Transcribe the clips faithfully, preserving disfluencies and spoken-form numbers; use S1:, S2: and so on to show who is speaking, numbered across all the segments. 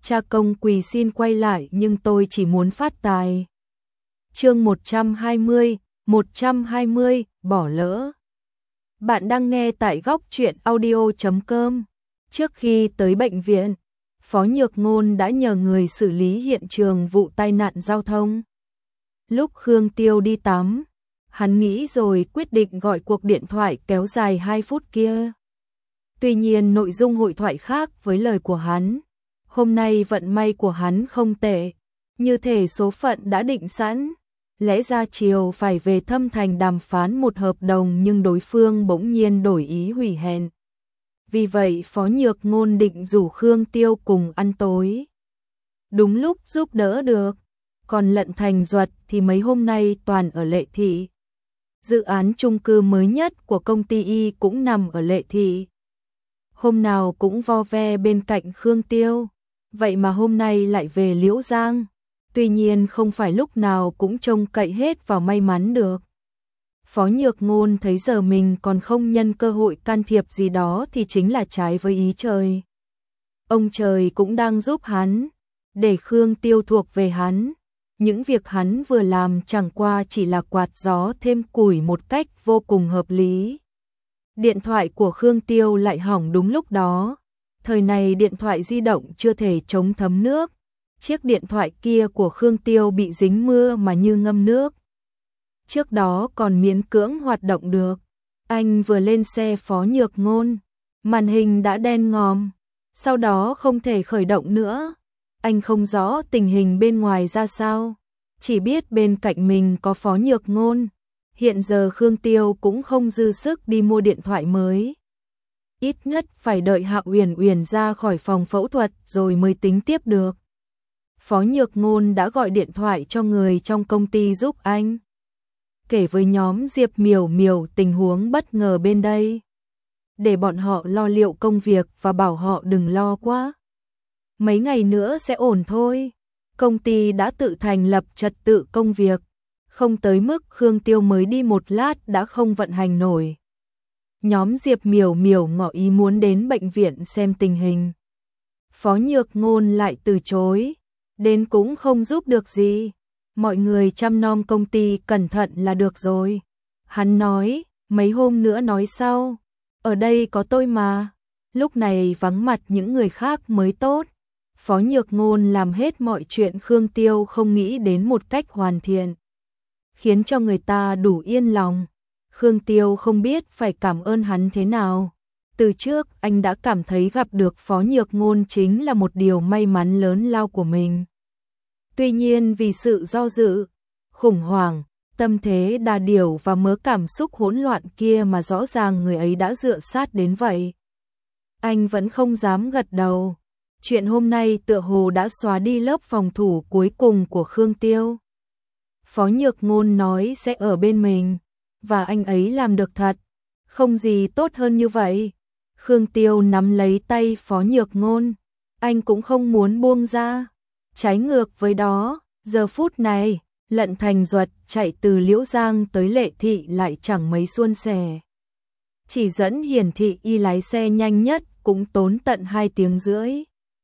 S1: Cha công quỳ xin quay lại nhưng tôi chỉ muốn phát tài. Chương một trăm hai mươi, một trăm hai mươi, bỏ lỡ. Bạn đang nghe tại góc truyện audio chấm com. Trước khi tới bệnh viện, Phó Nhược Ngôn đã nhờ người xử lý hiện trường vụ tai nạn giao thông. Lúc Khương Tiêu đi tắm, hắn nghĩ rồi quyết định gọi cuộc điện thoại kéo dài hai phút kia. Tuy nhiên nội dung hội thoại khác với lời của hắn. Hôm nay vận may của hắn không tệ, như thể số phận đã định sẵn. Lẽ ra chiều phải về Thâm Thành đàm phán một hợp đồng nhưng đối phương bỗng nhiên đổi ý hủy hẹn. Vì vậy Phó Nhược Ngôn định rủ Khương Tiêu cùng ăn tối. Đúng lúc giúp đỡ được, còn Lận Thành Duật thì mấy hôm nay toàn ở Lệ Thị. Dự án chung cư mới nhất của công ty Y cũng nằm ở Lệ Thị. Hôm nào cũng vo ve bên cạnh Khương Tiêu, vậy mà hôm nay lại về Liễu Giang. Tuy nhiên không phải lúc nào cũng trông cậy hết vào may mắn được. Phó Nhược Ngôn thấy giờ mình còn không nhân cơ hội can thiệp gì đó thì chính là trái với ý trời. Ông trời cũng đang giúp hắn, để Khương Tiêu thuộc về hắn. Những việc hắn vừa làm chẳng qua chỉ là quạt gió thêm củi một cách vô cùng hợp lý. Điện thoại của Khương Tiêu lại hỏng đúng lúc đó. Thời này điện thoại di động chưa thể chống thấm nước. Chiếc điện thoại kia của Khương Tiêu bị dính mưa mà như ngâm nước. Trước đó còn miễn cưỡng hoạt động được. Anh vừa lên xe Phó Nhược Ngôn, màn hình đã đen ngòm, sau đó không thể khởi động nữa. Anh không rõ tình hình bên ngoài ra sao, chỉ biết bên cạnh mình có Phó Nhược Ngôn. Hiện giờ Khương Tiêu cũng không dư sức đi mua điện thoại mới. Ít nhất phải đợi Hạ Uyển Uyển ra khỏi phòng phẫu thuật rồi mới tính tiếp được. Phó Nhược Ngôn đã gọi điện thoại cho người trong công ty giúp anh. Kể với nhóm Diệp Miểu Miểu tình huống bất ngờ bên đây. Để bọn họ lo liệu công việc và bảo họ đừng lo quá. Mấy ngày nữa sẽ ổn thôi. Công ty đã tự thành lập trật tự công việc. Không tới mức Khương Tiêu mới đi một lát đã không vận hành nổi. Nhóm Diệp Miểu Miểu ngỏ ý muốn đến bệnh viện xem tình hình. Phó Nhược Ngôn lại từ chối. Đến cũng không giúp được gì. Mọi người chăm nom công ty cẩn thận là được rồi. Hắn nói, mấy hôm nữa nói sau. Ở đây có tôi mà. Lúc này vắng mặt những người khác mới tốt. Phó Nhược Ngôn làm hết mọi chuyện Khương Tiêu không nghĩ đến một cách hoàn thiện, khiến cho người ta đủ yên lòng. Khương Tiêu không biết phải cảm ơn hắn thế nào. Từ trước anh đã cảm thấy gặp được Phó Nhược Ngôn chính là một điều may mắn lớn lao của mình. Tuy nhiên vì sự do dự, khủng hoảng, tâm thế đà điểu và mớ cảm xúc hỗn loạn kia mà rõ ràng người ấy đã dựa sát đến vậy. Anh vẫn không dám gật đầu. Chuyện hôm nay tựa hồ đã xóa đi lớp phòng thủ cuối cùng của Khương Tiêu. Phó Nhược Ngôn nói sẽ ở bên mình, và anh ấy làm được thật. Không gì tốt hơn như vậy. Khương Tiêu nắm lấy tay Phó Nhược Ngôn. Anh cũng không muốn buông ra. Trái ngược với đó, giờ phút này, Lận Thành Duật chạy từ Liễu Giang tới Lệ Thị lại chẳng mấy suôn sẻ. Chỉ dẫn Hiển Thị Y lái xe nhanh nhất cũng tốn tận hai tiếng rưỡi.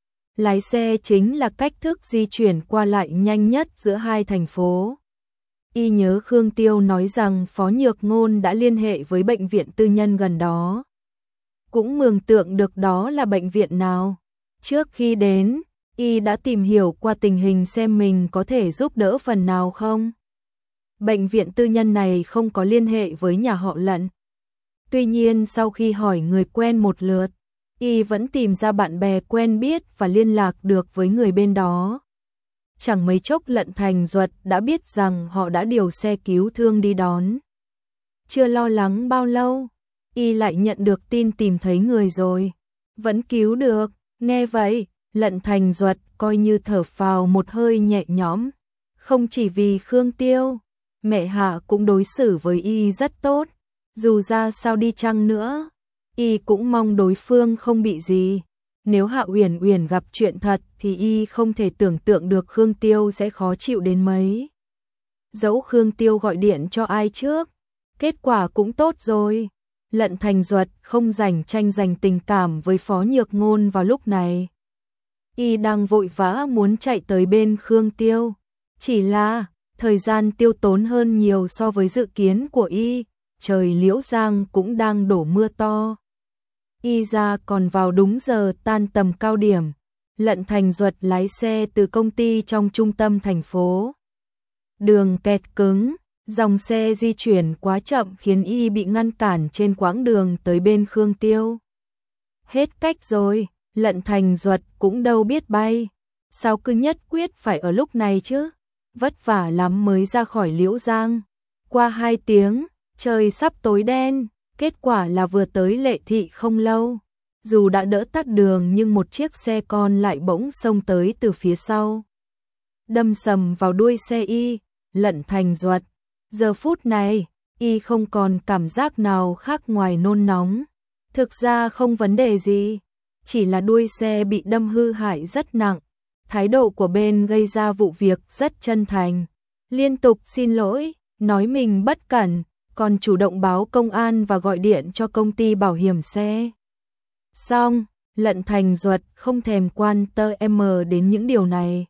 S1: Lái xe chính là cách thức di chuyển qua lại nhanh nhất giữa hai thành phố. Y nhớ Khương Tiêu nói rằng Phó Nhược Ngôn đã liên hệ với bệnh viện tư nhân gần đó. Cũng mường tượng được đó là bệnh viện nào. Trước khi đến, Y đã tìm hiểu qua tình hình xem mình có thể giúp đỡ phần nào không. Bệnh viện tư nhân này không có liên hệ với nhà họ Lận. Tuy nhiên sau khi hỏi người quen một lượt, Y vẫn tìm ra bạn bè quen biết và liên lạc được với người bên đó. Chẳng mấy chốc Lận Thành Duật đã biết rằng họ đã điều xe cứu thương đi đón. Chưa lo lắng bao lâu, Y lại nhận được tin tìm thấy người rồi. Vẫn cứu được, nghe vậy, Lận Thành Duật coi như thở phào một hơi nhẹ nhõm. Không chỉ vì Khương Tiêu, mẹ Hạ cũng đối xử với Y rất tốt. Dù ra sao đi chăng nữa, Y cũng mong đối phương không bị gì. Nếu Hạ Uyển Uyển gặp chuyện thật thì Y không thể tưởng tượng được Khương Tiêu sẽ khó chịu đến mấy. Dẫu Khương Tiêu gọi điện cho ai trước, kết quả cũng tốt rồi. Lận Thành Duật không rảnh tranh giành tình cảm với Phó Nhược Ngôn vào lúc này. Y đang vội vã muốn chạy tới bên Khương Tiêu. Chỉ là, thời gian tiêu tốn hơn nhiều so với dự kiến của Y. Trời Liễu Giang cũng đang đổ mưa to. Y ra còn vào đúng giờ tan tầm cao điểm. Lận Thành Duật lái xe từ công ty trong trung tâm thành phố. Đường kẹt cứng, dòng xe di chuyển quá chậm khiến Y bị ngăn cản trên quãng đường tới bên Khương Tiêu. Hết cách rồi, Lận Thành Duật cũng đâu biết bay. Sao cứ nhất quyết phải ở lúc này chứ? Vất vả lắm mới ra khỏi Liễu Giang. Qua hai tiếng, trời sắp tối đen, kết quả là vừa tới Lệ Thị không lâu. Dù đã đỡ tắt đường nhưng một chiếc xe con lại bỗng xông tới từ phía sau. Đâm sầm vào đuôi xe Y, Lận Thành Duật. Giờ phút này, Y không còn cảm giác nào khác ngoài nôn nóng. Thực ra không vấn đề gì, chỉ là đuôi xe bị đâm hư hại rất nặng. Thái độ của bên gây ra vụ việc rất chân thành. Liên tục xin lỗi, nói mình bất cẩn, còn chủ động báo công an và gọi điện cho công ty bảo hiểm xe. Xong, Lận Thành Duật không thèm quan tâm đến những điều này.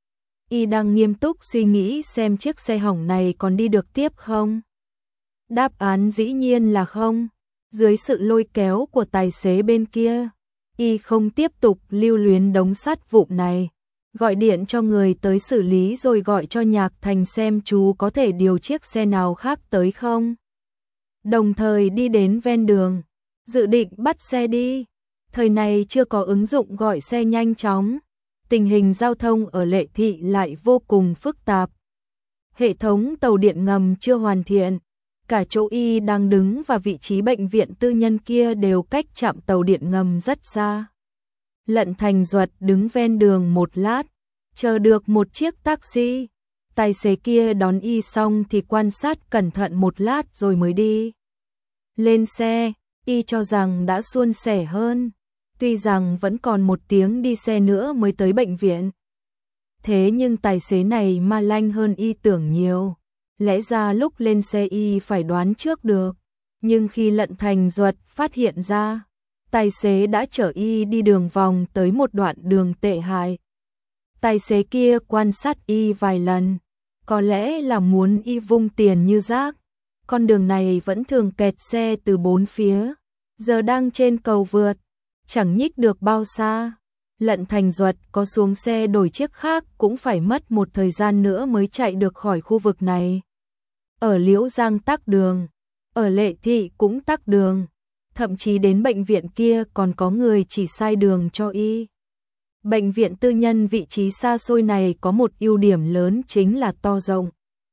S1: Y đang nghiêm túc suy nghĩ xem chiếc xe hỏng này còn đi được tiếp không. Đáp án dĩ nhiên là không. Dưới sự lôi kéo của tài xế bên kia, Y không tiếp tục lưu luyến đống sắt vụn này. Gọi điện cho người tới xử lý rồi gọi cho Nhạc Thành xem chú có thể điều chiếc xe nào khác tới không. Đồng thời đi đến ven đường, dự định bắt xe đi. Thời này chưa có ứng dụng gọi xe nhanh chóng. Tình hình giao thông ở Lệ Thị lại vô cùng phức tạp. Hệ thống tàu điện ngầm chưa hoàn thiện. Cả chỗ Y đang đứng và vị trí bệnh viện tư nhân kia đều cách trạm tàu điện ngầm rất xa. Lận Thành Duật đứng ven đường một lát, chờ được một chiếc taxi. Tài xế kia đón Y xong thì quan sát cẩn thận một lát rồi mới đi. Lên xe, Y cho rằng đã suôn sẻ hơn. Tuy rằng vẫn còn một tiếng đi xe nữa mới tới bệnh viện. Thế nhưng tài xế này ma lanh hơn Y tưởng nhiều. Lẽ ra lúc lên xe Y phải đoán trước được. Nhưng khi Lận Thành Duật phát hiện ra, tài xế đã chở Y đi đường vòng tới một đoạn đường tệ hại. Tài xế kia quan sát Y vài lần, có lẽ là muốn Y vung tiền như rác. Con đường này vẫn thường kẹt xe từ bốn phía, giờ đang trên cầu vượt, chẳng nhích được bao xa. Lận Thành Duật có xuống xe đổi chiếc khác cũng phải mất một thời gian nữa mới chạy được khỏi khu vực này. Ở Liễu Giang tắc đường, ở Lệ Thị cũng tắc đường, thậm chí đến bệnh viện kia còn có người chỉ sai đường cho Y. Bệnh viện tư nhân vị trí xa xôi này có một ưu điểm lớn chính là to rộng.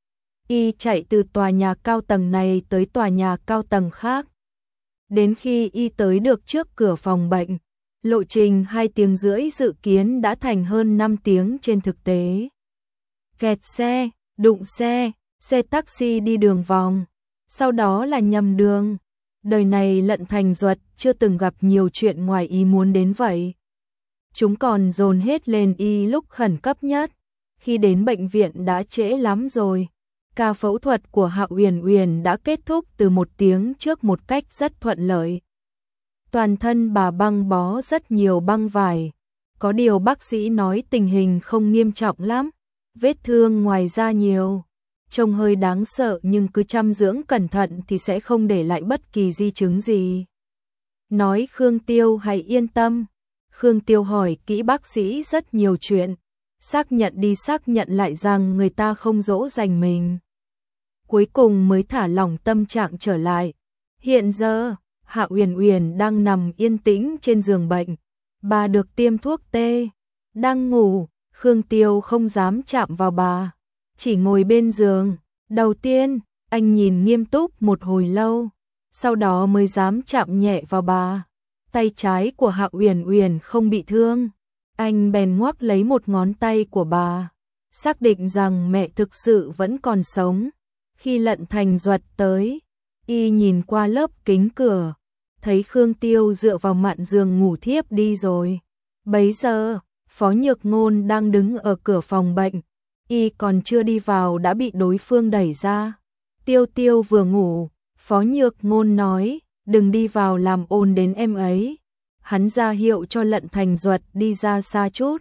S1: Y chạy từ tòa nhà cao tầng này tới tòa nhà cao tầng khác. Đến khi Y tới được trước cửa phòng bệnh, lộ trình hai tiếng rưỡi dự kiến đã thành hơn năm tiếng trên thực tế. Kẹt xe, đụng xe, xe taxi đi đường vòng, sau đó là nhầm đường. Đời này Lận Thành Duật chưa từng gặp nhiều chuyện ngoài ý muốn đến vậy. Chúng còn dồn hết lên Y lúc khẩn cấp nhất. Khi đến bệnh viện đã trễ lắm rồi. Ca phẫu thuật của Hạ Uyển Uyển đã kết thúc từ một tiếng trước một cách rất thuận lợi. Toàn thân bà băng bó rất nhiều băng vải. Có điều bác sĩ nói tình hình không nghiêm trọng lắm. Vết thương ngoài da nhiều. Trông hơi đáng sợ nhưng cứ chăm dưỡng cẩn thận thì sẽ không để lại bất kỳ di chứng gì. Nói Khương Tiêu hãy yên tâm. Khương Tiêu hỏi kỹ bác sĩ rất nhiều chuyện. Xác nhận đi xác nhận lại rằng người ta không dỗ dành mình. Cuối cùng mới thả lỏng tâm trạng trở lại. Hiện giờ, Hạ Uyển Uyển đang nằm yên tĩnh trên giường bệnh. Bà được tiêm thuốc tê. Đang ngủ, Khương Tiêu không dám chạm vào bà. Chỉ ngồi bên giường. Đầu tiên, anh nhìn nghiêm túc một hồi lâu. Sau đó mới dám chạm nhẹ vào bà. Tay trái của Hạ Uyển Uyển không bị thương. Anh bèn ngoắc lấy một ngón tay của bà, xác định rằng mẹ thực sự vẫn còn sống. Khi Lận Thành Duật tới, Y nhìn qua lớp kính cửa, thấy Khương Tiêu dựa vào mạn giường ngủ thiếp đi rồi. Bấy giờ, Phó Nhược Ngôn đang đứng ở cửa phòng bệnh, Y còn chưa đi vào đã bị đối phương đẩy ra. Tiêu Tiêu vừa ngủ, Phó Nhược Ngôn nói, đừng đi vào làm ồn đến em ấy. Hắn ra hiệu cho Lận Thành Duật đi ra xa chút.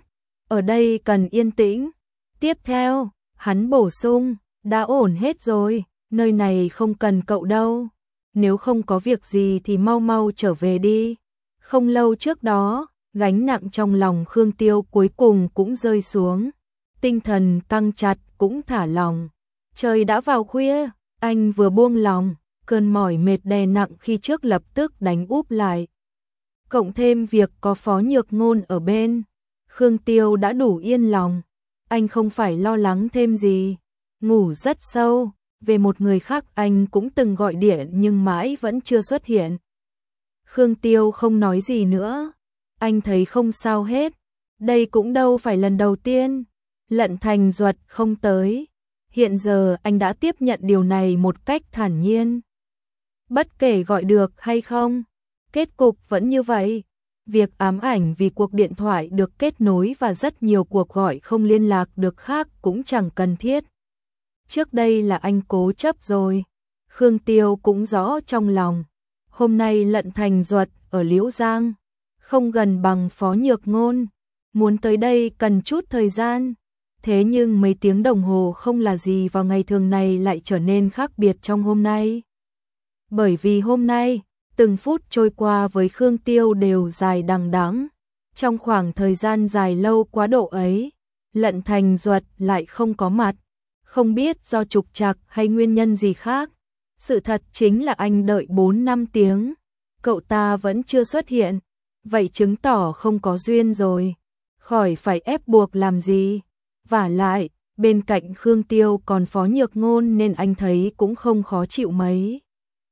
S1: ở đây cần yên tĩnh. Tiếp theo, hắn bổ sung, đã ổn hết rồi, nơi này không cần cậu đâu. Nếu không có việc gì thì mau mau trở về đi. Không lâu trước đó, gánh nặng trong lòng Khương Tiêu cuối cùng cũng rơi xuống. Tinh thần căng chặt cũng thả lòng. Trời đã vào khuya, anh vừa buông lòng, cơn mỏi mệt đè nặng khi trước lập tức đánh úp lại. Cộng thêm việc có Phó Nhược Ngôn ở bên, Khương Tiêu đã đủ yên lòng. Anh không phải lo lắng thêm gì. Ngủ rất sâu, về một người khác anh cũng từng gọi điện nhưng mãi vẫn chưa xuất hiện. Khương Tiêu không nói gì nữa. Anh thấy không sao hết. Đây cũng đâu phải lần đầu tiên Lận Thành Duật không tới. Hiện giờ anh đã tiếp nhận điều này một cách thản nhiên. Bất kể gọi được hay không, kết cục vẫn như vậy. Việc ám ảnh vì cuộc điện thoại được kết nối và rất nhiều cuộc gọi không liên lạc được khác cũng chẳng cần thiết. Trước đây là anh cố chấp rồi. Khương Tiêu cũng rõ trong lòng. Hôm nay Lận Thành Duật ở Liễu Giang, không gần bằng Phó Nhược Ngôn. Muốn tới đây cần chút thời gian. Thế nhưng mấy tiếng đồng hồ không là gì vào ngày thường này lại trở nên khác biệt trong hôm nay. Bởi vì hôm nay, từng phút trôi qua với Khương Tiêu đều dài đằng đẵng. Trong khoảng thời gian dài lâu quá độ ấy, Lận Thành Duật lại không có mặt. Không biết do trục trặc hay nguyên nhân gì khác. Sự thật chính là anh đợi bốn năm tiếng, cậu ta vẫn chưa xuất hiện. Vậy chứng tỏ không có duyên rồi. Khỏi phải ép buộc làm gì. Vả lại, bên cạnh Khương Tiêu còn Phó Nhược Ngôn nên anh thấy cũng không khó chịu mấy.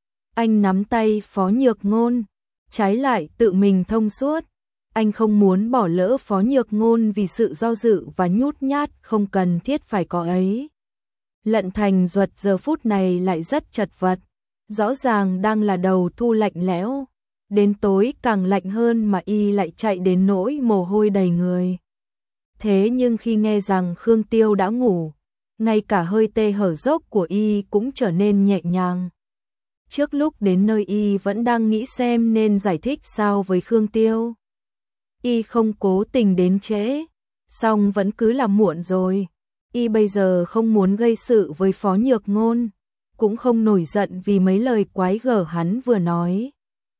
S1: Anh nắm tay Phó Nhược Ngôn, trái lại tự mình thông suốt. Anh không muốn bỏ lỡ Phó Nhược Ngôn vì sự do dự và nhút nhát không cần thiết phải có ấy. Lận Thành Duật giờ phút này lại rất chật vật. Rõ ràng đang là đầu thu lạnh lẽo. Đến tối càng lạnh hơn mà y lại chạy đến nỗi mồ hôi đầy người. Thế nhưng khi nghe rằng Khương Tiêu đã ngủ, ngay cả hơi tê hở dốc của y cũng trở nên nhẹ nhàng. Trước lúc đến nơi y vẫn đang nghĩ xem nên giải thích sao với Khương Tiêu. Y không cố tình đến trễ, song vẫn cứ là muộn rồi. Y bây giờ không muốn gây sự với Phó Nhược Ngôn, cũng không nổi giận vì mấy lời quái gở hắn vừa nói.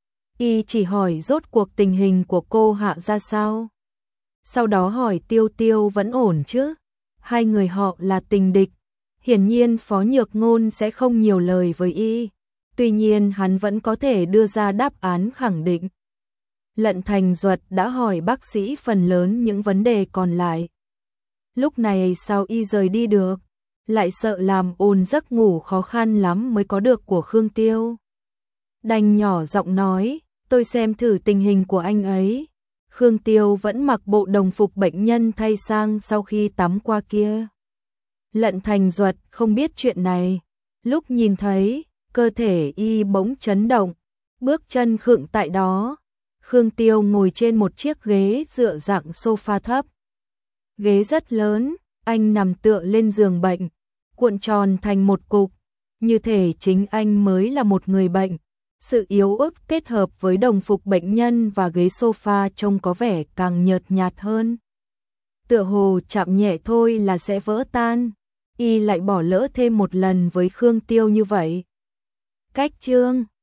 S1: Y chỉ hỏi rốt cuộc tình hình của cô Hạ ra sao. Sau đó hỏi Tiêu Tiêu vẫn ổn chứ. Hai người họ là tình địch. Hiển nhiên Phó Nhược Ngôn sẽ không nhiều lời với y. Tuy nhiên hắn vẫn có thể đưa ra đáp án khẳng định. Lận Thành Duật đã hỏi bác sĩ phần lớn những vấn đề còn lại. Lúc này sao y rời đi được, lại sợ làm ồn giấc ngủ khó khăn lắm mới có được của Khương Tiêu. Đành nhỏ giọng nói, tôi xem thử tình hình của anh ấy. Khương Tiêu vẫn mặc bộ đồng phục bệnh nhân thay sang sau khi tắm qua kia. Lận Thành Duật không biết chuyện này. Lúc nhìn thấy, cơ thể y bỗng chấn động, bước chân khựng tại đó. Khương Tiêu ngồi trên một chiếc ghế dựa dạng sofa thấp. Ghế rất lớn, anh nằm tựa lên giường bệnh, cuộn tròn thành một cục, như thể chính anh mới là một người bệnh. Sự yếu ớt kết hợp với đồng phục bệnh nhân và ghế sofa trông có vẻ càng nhợt nhạt hơn. Tựa hồ chạm nhẹ thôi là sẽ vỡ tan, y lại bỏ lỡ thêm một lần với Khương Tiêu như vậy. Cách chương